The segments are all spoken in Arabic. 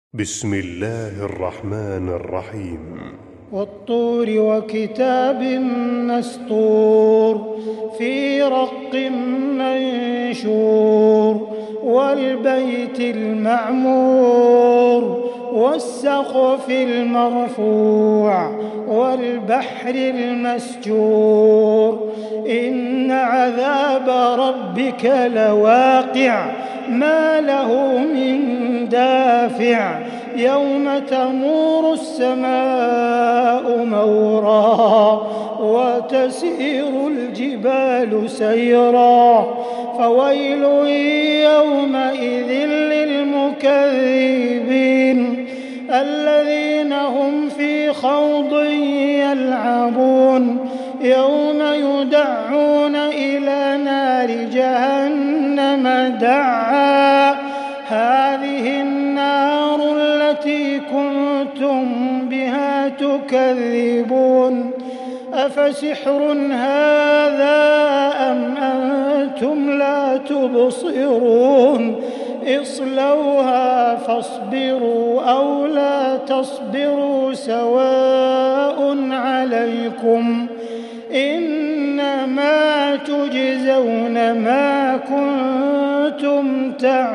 بسم الله الرحمن الرحيم. والطور وكتاب مسطور في رق منشور والبيت المعمور والسقف المرفوع والبحر المسجور إن عذاب ربك لواقع ما له من دافع يوم تمور السماء مورا وتسير الجبال سيرا فويل يومئذ للمكذبين الذين هم في خوض يلعبون يوم يدعون إلى نار جهنم دعا هذه النار التي كنتم بها تكذبون أفسحر هذا أم أنتم لا تبصرون اصلوها فاصبروا أو لا تصبروا سواء عليكم إنما تجزون ما كنتم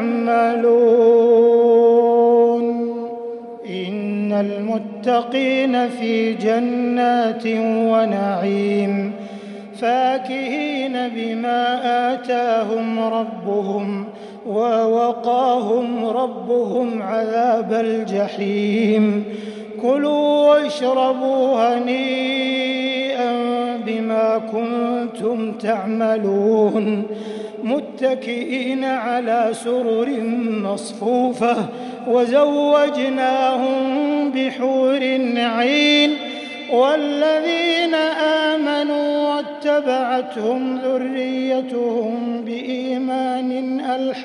تعملون إن المتقين في جنات ونعيم فاكهين بما آتاهم ربهم ووقاهم ربهم عذاب الجحيم كلوا واشربوا هنيئا بما كنتم تعملون متكئين على سرر مصفوفة وزوجناهم بحور عين والذين آمنوا واتبعتهم ذريتهم بإيمان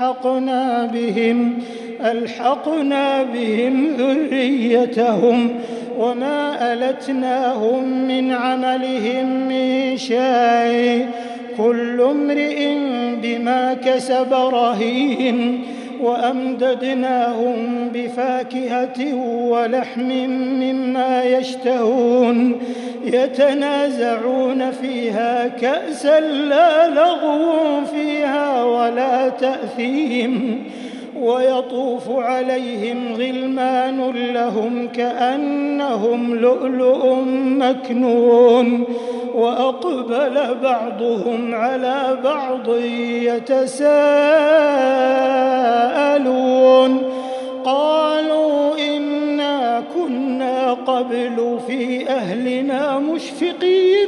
ألحقنا بهم ذريتهم وما ألتناهم من عملهم من شيء كل امرئ بما كسب رهين وأمددناهم بفاكهة ولحم مما يشتهون يتنازعون فيها كأسا لا لغو فيها ولا تأثيم ويطوف عليهم غلمان لهم كأنهم لؤلؤ مكنون وأقبل بعضهم على بعض يتساءلون قالوا إنا كنا قبل في أهلنا مشفقين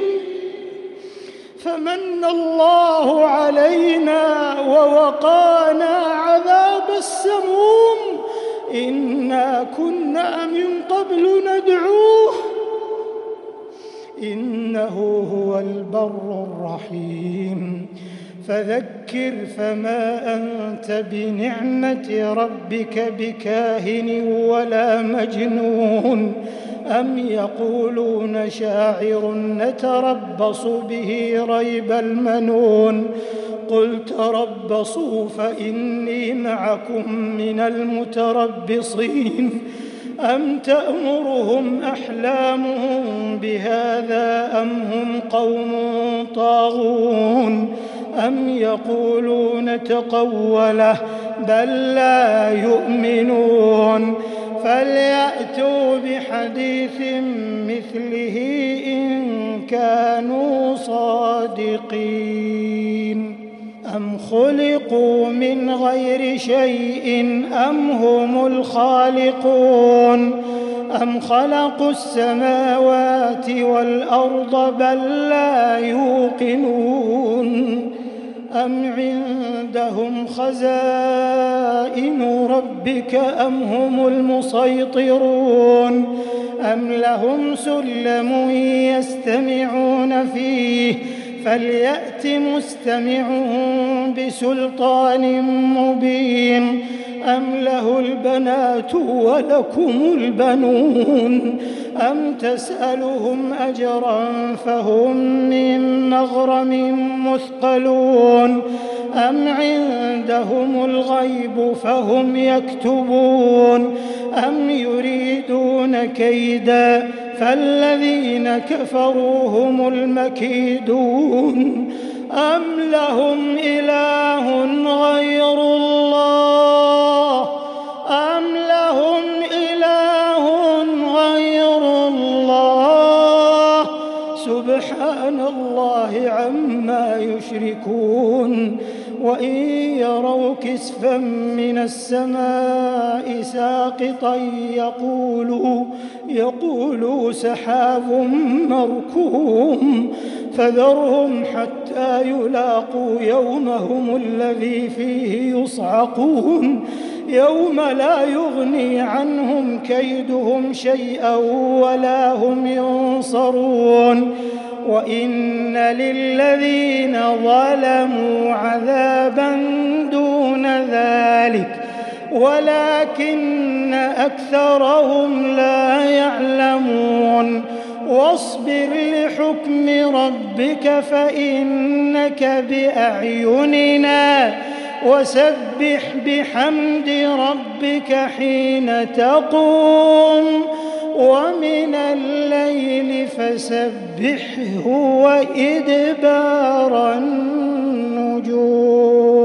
فمن الله علينا ووقانا عذاب السموم إنا كنا من قبل ندعوه إنه هو البر الرحيم فذكر فما أنت بنعمة ربك بكاهن ولا مجنون أم يقولون شاعر نتربص به ريب المنون قل تربصوا فإني معكم من المتربصين أم تأمرهم أحلامهم بهذا أم هم قوم طاغون أم يقولون تقوله بل لا يؤمنون فليأتوا بحديث مثله إن كانوا صادقين أم خلقوا من غير شيء أم هم الخالقون أم خلقوا السماوات والأرض بل لا يوقنون أم عندهم خزائن ربك أم هم المسيطرون أم لهم سلم يستمعون فيه فليأت مستمعهم بسلطان مبين أم له البنات ولكم البنون أم تسألهم أجرا فهم من مغرم مثقلون أم عندهم الغيب فهم يكتبون أم يريدون كيدا فالذين كفروا هم المكيدون أم لهم إله غير الله سبحان الله عما يشركون وإن يروا كسفا من السماء ساقطا يقولوا سحاب مركوم فذرهم حتى يلاقوا يومهم الذي فيه يصعقون يوم لا يغني عنهم كيدهم شيئا ولا هم ينصرون وإن للذين ظلموا عذابا دون ذلك ولكن أكثرهم لا يعلمون واصبر لحكم ربك فإنك بأعيننا وسبح بحمد ربك حين تقوم ومن الليل فسبحه وإدبار النجوم.